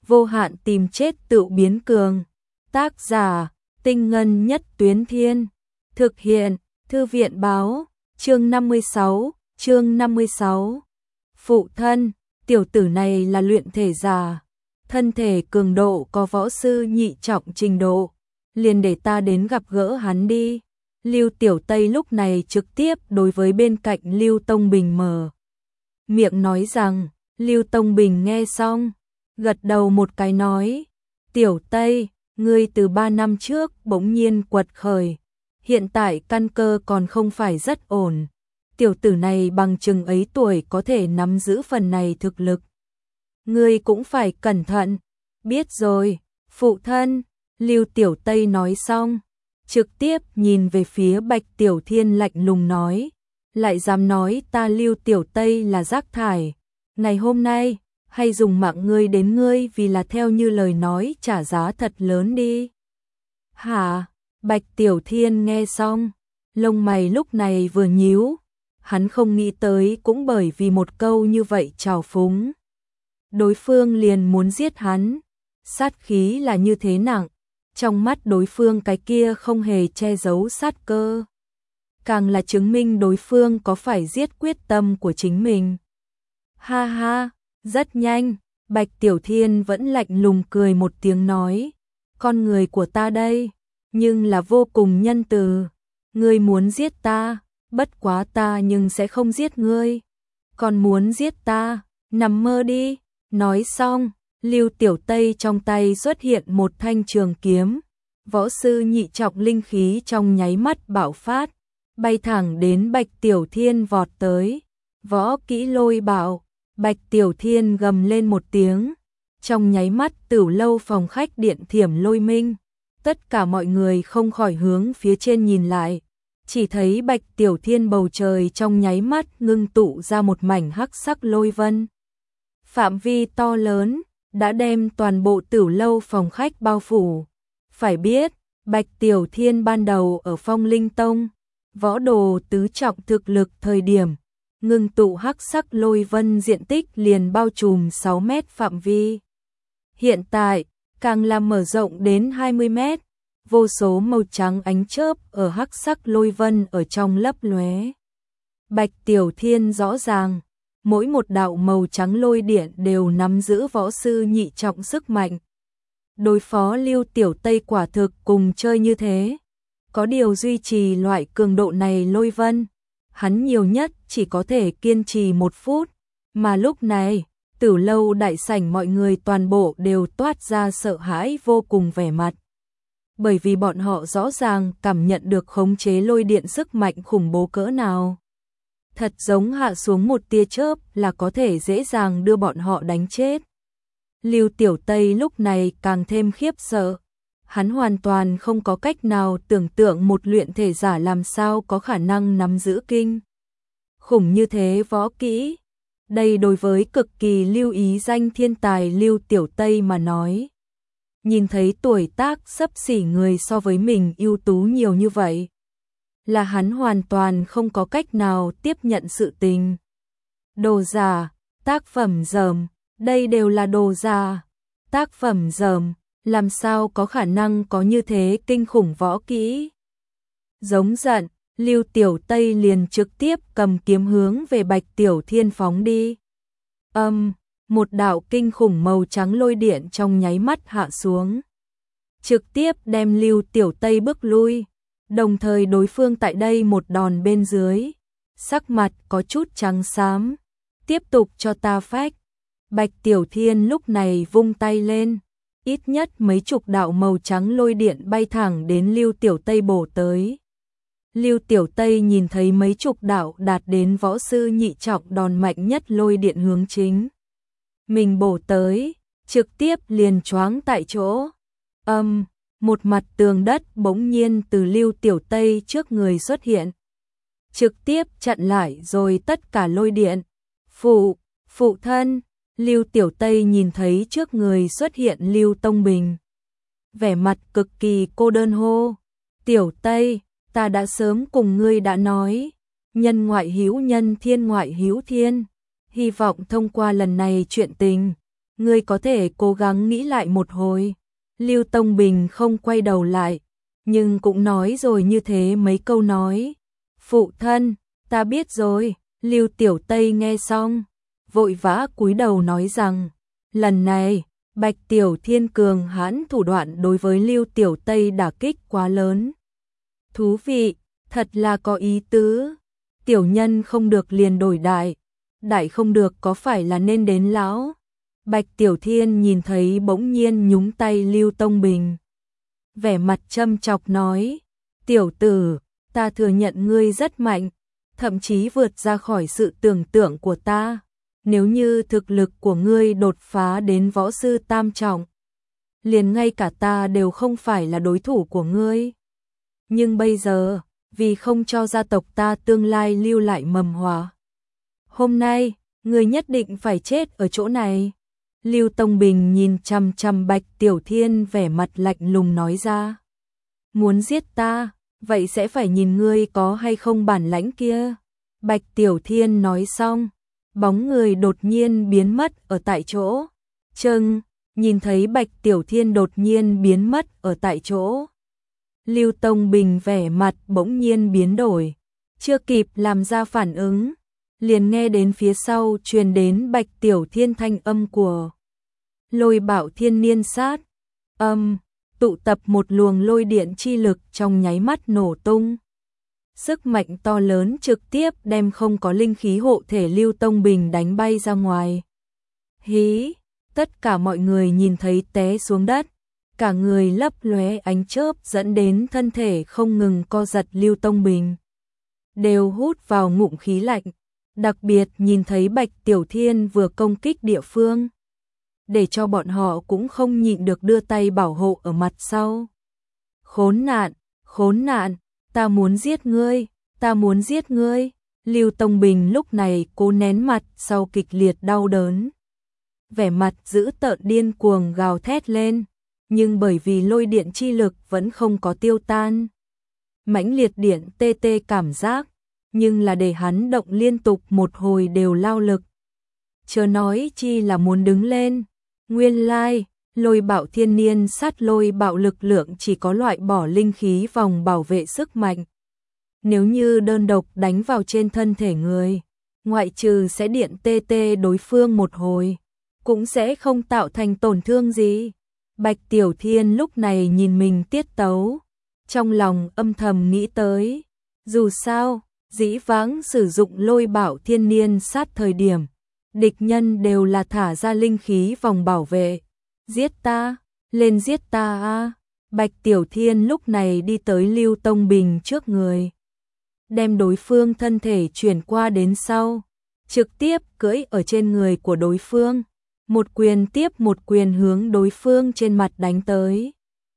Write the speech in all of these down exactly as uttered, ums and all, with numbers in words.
vô hạn tìm chết tự biến cường. Tác giả, Tinh Ngân Nhất Tuyến Thiên. Thực hiện, Thư viện Báo. Chương năm mươi sáu, chương năm mươi sáu. Phụ thân, tiểu tử này là luyện thể giả, thân thể cường độ có võ sư nhị trọng trình độ, liền để ta đến gặp gỡ hắn đi. Lưu Tiểu Tây lúc này trực tiếp đối với bên cạnh Lưu Tông Bình mở miệng nói rằng. Lưu Tông Bình nghe xong, gật đầu một cái nói, Tiểu Tây, ngươi từ ba năm trước bỗng nhiên quật khởi, hiện tại căn cơ còn không phải rất ổn. Tiểu tử này bằng chừng ấy tuổi có thể nắm giữ phần này thực lực. Ngươi cũng phải cẩn thận. Biết rồi, phụ thân. Lưu Tiểu Tây nói xong, trực tiếp nhìn về phía Bạch Tiểu Thiên lạnh lùng nói, lại dám nói ta Lưu Tiểu Tây là rác thải. Ngày hôm nay, hay dùng mạng ngươi đến ngươi vì là theo như lời nói trả giá thật lớn đi. Hả? Bạch Tiểu Thiên nghe xong, lông mày lúc này vừa nhíu, hắn không nghĩ tới cũng bởi vì một câu như vậy trào phúng. Đối phương liền muốn giết hắn, sát khí là như thế nặng, trong mắt đối phương cái kia không hề che giấu sát cơ. Càng là chứng minh đối phương có phải giết quyết tâm của chính mình. Ha ha, rất nhanh, Bạch Tiểu Thiên vẫn lạnh lùng cười một tiếng nói, con người của ta đây, nhưng là vô cùng nhân từ. Ngươi muốn giết ta, bất quá ta nhưng sẽ không giết ngươi. Còn muốn giết ta, nằm mơ đi. Nói xong, Lưu Tiểu Tây trong tay xuất hiện một thanh trường kiếm. Võ sư nhị trọng linh khí trong nháy mắt bạo phát, bay thẳng đến Bạch Tiểu Thiên vọt tới. Võ kỹ lôi bạo, Bạch Tiểu Thiên gầm lên một tiếng. Trong nháy mắt Tửu Lâu phòng khách điện thiểm lôi minh. Tất cả mọi người không khỏi hướng phía trên nhìn lại. Chỉ thấy Bạch Tiểu Thiên bầu trời trong nháy mắt ngưng tụ ra một mảnh hắc sắc lôi vân. Phạm vi to lớn, đã đem toàn bộ Tửu Lâu phòng khách bao phủ. Phải biết, Bạch Tiểu Thiên ban đầu ở Phong Linh Tông, võ đồ tứ trọng thực lực thời điểm, ngưng tụ hắc sắc lôi vân diện tích liền bao trùm sáu mét phạm vi. Hiện tại, càng làm mở rộng đến hai mươi mét, vô số màu trắng ánh chớp ở hắc sắc lôi vân ở trong lấp lóe. Bạch Tiểu Thiên rõ ràng, mỗi một đạo màu trắng lôi điện đều nắm giữ võ sư nhị trọng sức mạnh. Đối phó Lưu Tiểu Tây quả thực cùng chơi như thế. Có điều duy trì loại cường độ này lôi vân, hắn nhiều nhất chỉ có thể kiên trì một phút. Mà lúc này, Tửu Lâu đại sảnh mọi người toàn bộ đều toát ra sợ hãi vô cùng vẻ mặt. Bởi vì bọn họ rõ ràng cảm nhận được khống chế lôi điện sức mạnh khủng bố cỡ nào. Thật giống hạ xuống một tia chớp là có thể dễ dàng đưa bọn họ đánh chết. Lưu Tiểu Tây lúc này càng thêm khiếp sợ. Hắn hoàn toàn không có cách nào tưởng tượng một luyện thể giả làm sao có khả năng nắm giữ kinh khủng như thế võ kỹ. Đây đối với cực kỳ lưu ý danh thiên tài Lưu Tiểu Tây mà nói. Nhìn thấy tuổi tác xấp xỉ người so với mình ưu tú nhiều như vậy, là hắn hoàn toàn không có cách nào tiếp nhận sự tình. Đồ giả, tác phẩm dởm, đây đều là đồ giả, tác phẩm dởm, làm sao có khả năng có như thế kinh khủng võ kỹ. Giống giận, Lưu Tiểu Tây liền trực tiếp cầm kiếm hướng về Bạch Tiểu Thiên phóng đi. Âm, một đạo kinh khủng màu trắng lôi điện trong nháy mắt hạ xuống, trực tiếp đem Lưu Tiểu Tây bước lui. Đồng thời đối phương tại đây một đòn bên dưới, sắc mặt có chút trắng xám, tiếp tục cho ta phách. Bạch Tiểu Thiên lúc này vung tay lên, ít nhất mấy chục đạo màu trắng lôi điện bay thẳng đến Lưu Tiểu Tây bổ tới. Lưu Tiểu Tây nhìn thấy mấy chục đạo đạt đến võ sư nhị trọng đòn mạnh nhất lôi điện hướng chính mình bổ tới, trực tiếp liền choáng tại chỗ. Âm, um, một mặt tường đất bỗng nhiên từ Lưu Tiểu Tây trước người xuất hiện, trực tiếp chặn lại rồi tất cả lôi điện. Phụ, phụ thân, Lưu Tiểu Tây nhìn thấy trước người xuất hiện Lưu Tông Bình, vẻ mặt cực kỳ cô đơn hô, Tiểu Tây, ta đã sớm cùng ngươi đã nói, nhân ngoại hữu nhân thiên ngoại hữu thiên, hy vọng thông qua lần này chuyện tình, ngươi có thể cố gắng nghĩ lại một hồi. Lưu Tông Bình không quay đầu lại, nhưng cũng nói rồi như thế mấy câu nói. Phụ thân, ta biết rồi. Lưu Tiểu Tây nghe xong, vội vã cúi đầu nói rằng, lần này, Bạch Tiểu Thiên cường hãn thủ đoạn đối với Lưu Tiểu Tây đả kích quá lớn. Thú vị, thật là có ý tứ. Tiểu nhân không được liền đổi đại, đại không được có phải là nên đến lão. Bạch Tiểu Thiên nhìn thấy bỗng nhiên nhúng tay Lưu Tông Bình. Vẻ mặt châm chọc nói, tiểu tử, ta thừa nhận ngươi rất mạnh, thậm chí vượt ra khỏi sự tưởng tượng của ta. Nếu như thực lực của ngươi đột phá đến võ sư tam trọng, liền ngay cả ta đều không phải là đối thủ của ngươi. Nhưng bây giờ, vì không cho gia tộc ta tương lai lưu lại mầm họa, hôm nay, ngươi nhất định phải chết ở chỗ này. Lưu Tông Bình nhìn chằm chằm Bạch Tiểu Thiên vẻ mặt lạnh lùng nói ra. Muốn giết ta, vậy sẽ phải nhìn ngươi có hay không bản lãnh kia. Bạch Tiểu Thiên nói xong, bóng người đột nhiên biến mất ở tại chỗ. Chừng, nhìn thấy Bạch Tiểu Thiên đột nhiên biến mất ở tại chỗ. Lưu Tông Bình vẻ mặt bỗng nhiên biến đổi, chưa kịp làm ra phản ứng, liền nghe đến phía sau truyền đến Bạch Tiểu Thiên thanh âm của Lôi Bạo Thiên Niên Sát. Âm, tụ tập một luồng lôi điện chi lực trong nháy mắt nổ tung. Sức mạnh to lớn trực tiếp đem không có linh khí hộ thể Lưu Tông Bình đánh bay ra ngoài. Hí, tất cả mọi người nhìn thấy té xuống đất, cả người lấp lóe ánh chớp dẫn đến thân thể không ngừng co giật Lưu Tông Bình. Đều hút vào ngụm khí lạnh, đặc biệt nhìn thấy Bạch Tiểu Thiên vừa công kích địa phương, để cho bọn họ cũng không nhịn được đưa tay bảo hộ ở mặt sau. Khốn nạn, khốn nạn, ta muốn giết ngươi, ta muốn giết ngươi. Lưu Tông Bình lúc này cố nén mặt sau kịch liệt đau đớn, vẻ mặt dữ tợn điên cuồng gào thét lên, nhưng bởi vì lôi điện chi lực vẫn không có tiêu tan. Mãnh liệt điện tê tê cảm giác, nhưng là để hắn động liên tục một hồi đều lao lực. Chớ nói chi là muốn đứng lên. Nguyên lai, Lôi Bạo Thiên Niên Sát lôi bạo lực lượng chỉ có loại bỏ linh khí vòng bảo vệ sức mạnh. Nếu như đơn độc đánh vào trên thân thể người, ngoại trừ sẽ điện tê tê đối phương một hồi, cũng sẽ không tạo thành tổn thương gì. Bạch Tiểu Thiên lúc này nhìn mình tiết tấu, trong lòng âm thầm nghĩ tới, dù sao, dĩ vãng sử dụng Lôi Bạo Thiên Niên Sát thời điểm, địch nhân đều là thả ra linh khí vòng bảo vệ. Giết ta, lên giết ta a. Bạch Tiểu Thiên lúc này đi tới Lưu Tông Bình trước người, đem đối phương thân thể chuyển qua đến sau, trực tiếp cưỡi ở trên người của đối phương, một quyền tiếp một quyền hướng đối phương trên mặt đánh tới.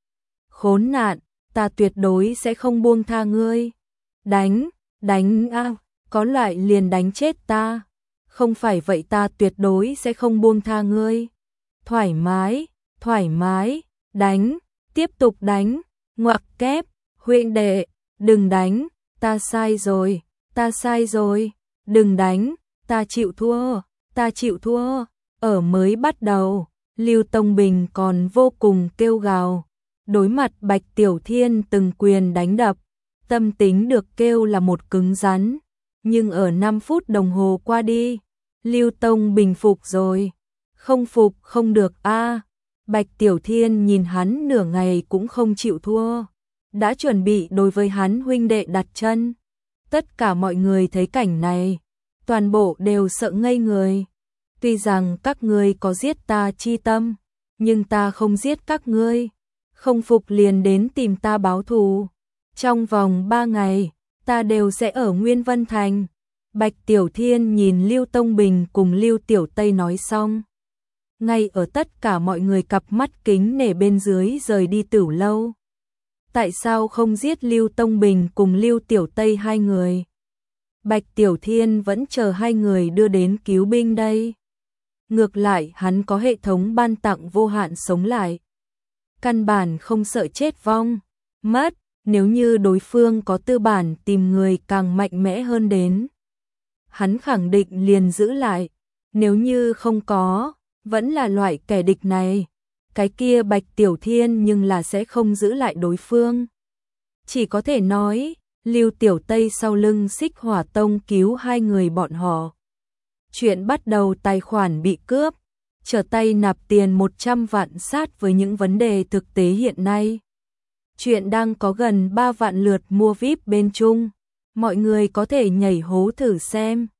Khốn nạn, ta tuyệt đối sẽ không buông tha ngươi. Đánh, đánh a, có loại liền đánh chết ta. Không phải vậy ta tuyệt đối sẽ không buông tha ngươi. Thoải mái, thoải mái, đánh, tiếp tục đánh, ngoặc kép, huynh đệ, đừng đánh, ta sai rồi, ta sai rồi, đừng đánh, ta chịu thua, ta chịu thua. Ở mới bắt đầu, Lưu Tông Bình còn vô cùng kêu gào, đối mặt Bạch Tiểu Thiên từng quyền đánh đập, tâm tính được kêu là một cứng rắn, nhưng ở năm phút đồng hồ qua đi, Lưu Tông Bình phục rồi. Không phục không được a. Bạch Tiểu Thiên nhìn hắn nửa ngày cũng không chịu thua, đã chuẩn bị đối với hắn huynh đệ đặt chân. Tất cả mọi người thấy cảnh này, toàn bộ đều sợ ngây người. Tuy rằng các ngươi có giết ta chi tâm, nhưng ta không giết các ngươi, không phục liền đến tìm ta báo thù. Trong vòng ba ngày, ta đều sẽ ở Nguyên Vân Thành. Bạch Tiểu Thiên nhìn Lưu Tông Bình cùng Lưu Tiểu Tây nói xong, ngay ở tất cả mọi người cặp mắt kính nể bên dưới rời đi Tửu lâu. Tại sao không giết Lưu Tông Bình cùng Lưu Tiểu Tây hai người? Bạch Tiểu Thiên vẫn chờ hai người đưa đến cứu binh đây. Ngược lại hắn có hệ thống ban tặng vô hạn sống lại, căn bản không sợ chết vong mất. Nếu như đối phương có tư bản tìm người càng mạnh mẽ hơn đến, hắn khẳng định liền giữ lại. Nếu như không có, vẫn là loại kẻ địch này. Cái kia Bạch Tiểu Thiên nhưng là sẽ không giữ lại đối phương. Chỉ có thể nói, Lưu Tiểu Tây sau lưng Xích Hỏa Tông cứu hai người bọn họ. Chuyện bắt đầu tài khoản bị cướp, trở tay nạp tiền một trăm vạn sát với những vấn đề thực tế hiện nay. Chuyện đang có gần ba vạn lượt mua vi ai pi bên Trung, mọi người có thể nhảy hố thử xem.